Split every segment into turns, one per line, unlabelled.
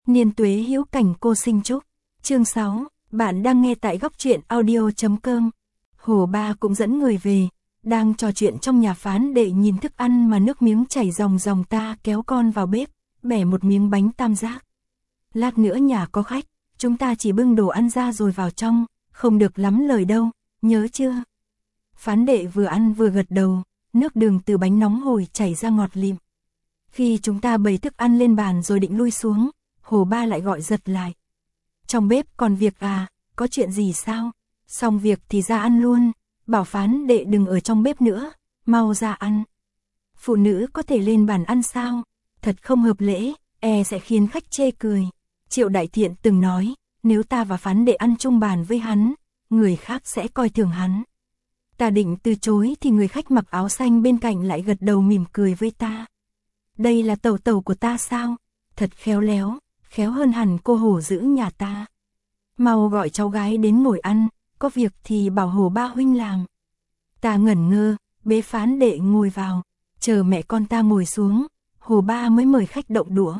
Niên tuế hữu cảnh cô sinh chúc. Chương 6, bạn đang nghe tại góc truyện audio.com. Hồ Ba cũng dẫn người về, đang trò chuyện trong nhà phán đệ nhìn thức ăn mà nước miếng chảy ròng ròng, ta kéo con vào bếp, bẻ một miếng bánh tam giác. Lát nữa nhà có khách, chúng ta chỉ bưng đồ ăn ra rồi vào trong, không được lắm lời đâu, nhớ chưa? Phán đệ vừa ăn vừa gật đầu, nước đường từ bánh nóng hổi chảy ra ngọt lịm. Khi chúng ta bày thức ăn lên bàn rồi định lui xuống, Hồ Ba lại gọi giật lại. Trong bếp còn việc à, có chuyện gì sao? Xong việc thì ra ăn luôn, bảo phán đệ đừng ở trong bếp nữa, mau ra ăn. Phụ nữ có thể lên bàn ăn sao? Thật không hợp lễ, sẽ khiến khách chê cười. Triệu Đại Thiện từng nói, nếu ta và phán đệ ăn chung bàn với hắn, người khác sẽ coi thường hắn. Ta định từ chối thì người khách mặc áo xanh bên cạnh lại gật đầu mỉm cười với ta. Đây là tẩu tẩu của ta sao? Thật khéo léo, khéo hơn hẳn cô hổ giữ nhà ta. Mau gọi cháu gái đến ngồi ăn, có việc thì bảo Hồ Ba huynh làm. Ta ngẩn ngơ, bế phán đệ ngồi vào, chờ mẹ con ta ngồi xuống, Hồ Ba mới mời khách động đũa.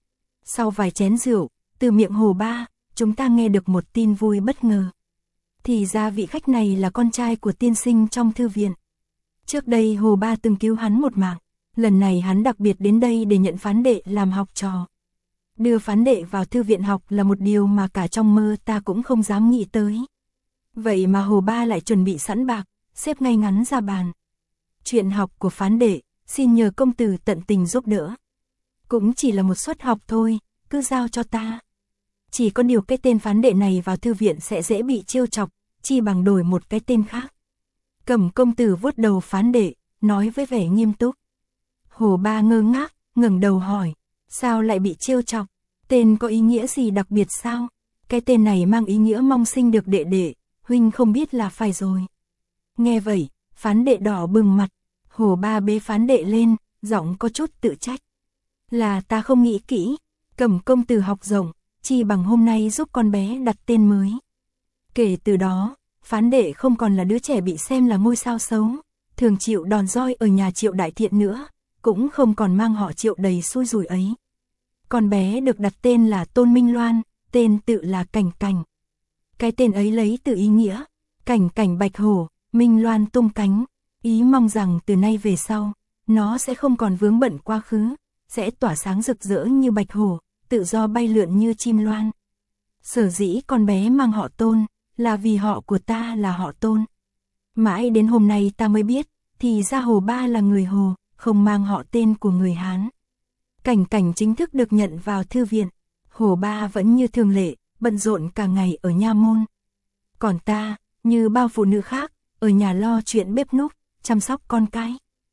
Sau vài chén rượu, từ miệng Hồ Ba, chúng ta nghe được một tin vui bất ngờ. Thì ra vị khách này là con trai của tiên sinh trong thư viện. Trước đây Hồ Ba từng cứu hắn một mạng, lần này hắn đặc biệt đến đây để nhận phán đệ làm học trò. Đưa phán đệ vào thư viện học là một điều mà cả trong mơ ta cũng không dám nghĩ tới. Vậy mà Hồ Ba lại chuẩn bị sẵn bạc, xếp ngay ngắn ra bàn. Chuyện học của phán đệ, xin nhờ công tử tận tình giúp đỡ. Cũng chỉ là một suất học thôi, cứ giao cho ta. Chỉ có điều cái tên phán đệ này vào thư viện sẽ dễ bị trêu chọc, chi bằng đổi một cái tên khác. Cẩm công tử vuốt đầu phán đệ, nói với vẻ nghiêm túc. Hồ Ba ngơ ngác, ngẩng đầu hỏi, sao lại bị trêu chọc? Tên có ý nghĩa gì đặc biệt sao? Cái tên này mang ý nghĩa mong sinh được đệ đệ, huynh không biết là phải rồi. Nghe vậy, phán đệ đỏ bừng mặt, Hồ Ba bế phán đệ lên, giọng có chút tự trách. Là ta không nghĩ kỹ, Cẩm công tử học rộng, chi bằng hôm nay giúp con bé đặt tên mới. Kể từ đó, phán đệ không còn là đứa trẻ bị xem là ngôi sao xấu, thường chịu đòn roi ở nhà Triệu Đại Thiện nữa, cũng không còn mang họ Triệu đầy xui rủi ấy. Con bé được đặt tên là Tôn Minh Loan, tên tự là Cảnh Cảnh. Cái tên ấy lấy từ ý nghĩa, Cảnh Cảnh bạch hổ, Minh Loan tung cánh, ý mong rằng từ nay về sau, nó sẽ không còn vướng bận quá khứ, sẽ tỏa sáng rực rỡ như bạch hổ, tự do bay lượn như chim loan. Sở dĩ con bé mang họ Tôn, là vì họ của ta là họ Tôn. Mãi đến hôm nay ta mới biết, thì ra Hồ Ba là người Hồ, không mang họ tên của người Hán. Cảnh Cảnh chính thức được nhận vào thư viện, Hồ Ba vẫn như thường lệ, bận rộn cả ngày ở nha môn. Còn ta, như bao phụ nữ khác, ở nhà lo chuyện bếp núc, chăm sóc con cái.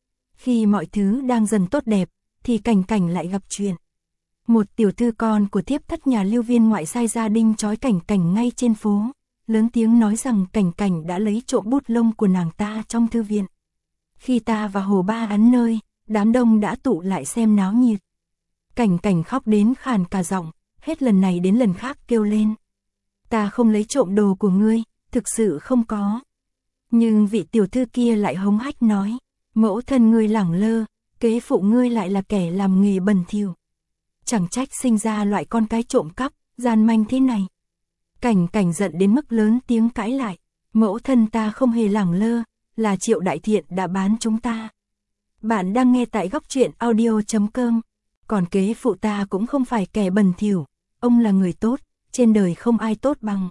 Khi mọi thứ đang dần tốt đẹp, thì Cảnh Cảnh lại gặp chuyện. Một tiểu thư con của thiếp thất nhà Lưu Viên ngoại sai gia đinh trói Cảnh Cảnh ngay trên phố, lớn tiếng nói rằng Cảnh Cảnh đã lấy trộm bút lông của nàng ta trong thư viện. Khi ta và Hồ Ba ắn nơi, đám đông đã tụ lại xem náo nhiệt. Cảnh Cảnh khóc đến khàn cả giọng, hết lần này đến lần khác kêu lên. Ta không lấy trộm đồ của ngươi, thực sự không có. Nhưng vị tiểu thư kia lại hống hách nói, mẫu thân ngươi lẳng lơ, kế phụ ngươi lại là kẻ làm nghề bẩn thỉu. Chẳng trách sinh ra loại con cái trộm cắp, gian manh thế này. Cảnh Cảnh giận đến mức lớn tiếng cãi lại, mẫu thân ta không hề lẳng lơ, là Triệu Đại Thiện đã bán chúng ta. Bạn đang nghe tại góc truyện audio.com. Còn kế phụ ta cũng không phải kẻ bẩn thỉu, ông là người tốt, trên đời không ai tốt bằng.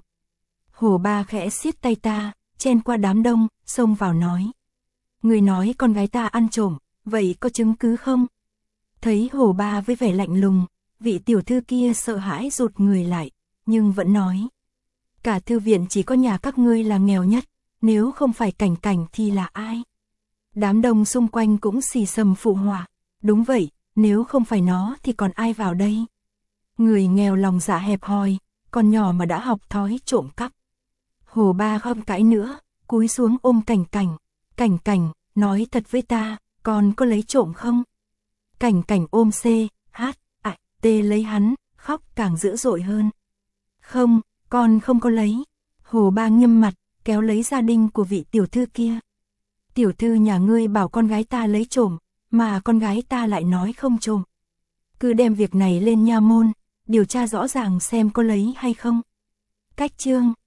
Hồ Ba khẽ siết tay ta, chen qua đám đông, xông vào nói. Người nói con gái ta ăn trộm, vậy có chứng cứ không? Thấy Hồ Ba với vẻ lạnh lùng, vị tiểu thư kia sợ hãi rụt người lại, nhưng vẫn nói. Cả thư viện chỉ có nhà các ngươi là nghèo nhất, nếu không phải Cảnh Cảnh thì là ai? Đám đông xung quanh cũng xì xầm phụ họa, đúng vậy, nếu không phải nó thì còn ai vào đây? Người nghèo lòng dạ hẹp hòi, con nhỏ mà đã học thói trộm cắp. Hồ Ba không cãi nữa, cúi xuống ôm Cảnh Cảnh. Cảnh Cảnh, nói thật với ta, con có lấy trộm không? Cảnh Cảnh ôm C, H, T lấy hắn, khóc càng dữ dội hơn. Không, con không có lấy. Hồ Ba nghiêm mặt, kéo lấy gia đình của vị tiểu thư kia. Tiểu thư nhà ngươi bảo con gái ta lấy trộm, mà con gái ta lại nói không trộm. Cứ đem việc này lên nha môn, điều tra rõ ràng xem có lấy hay không. Cách chương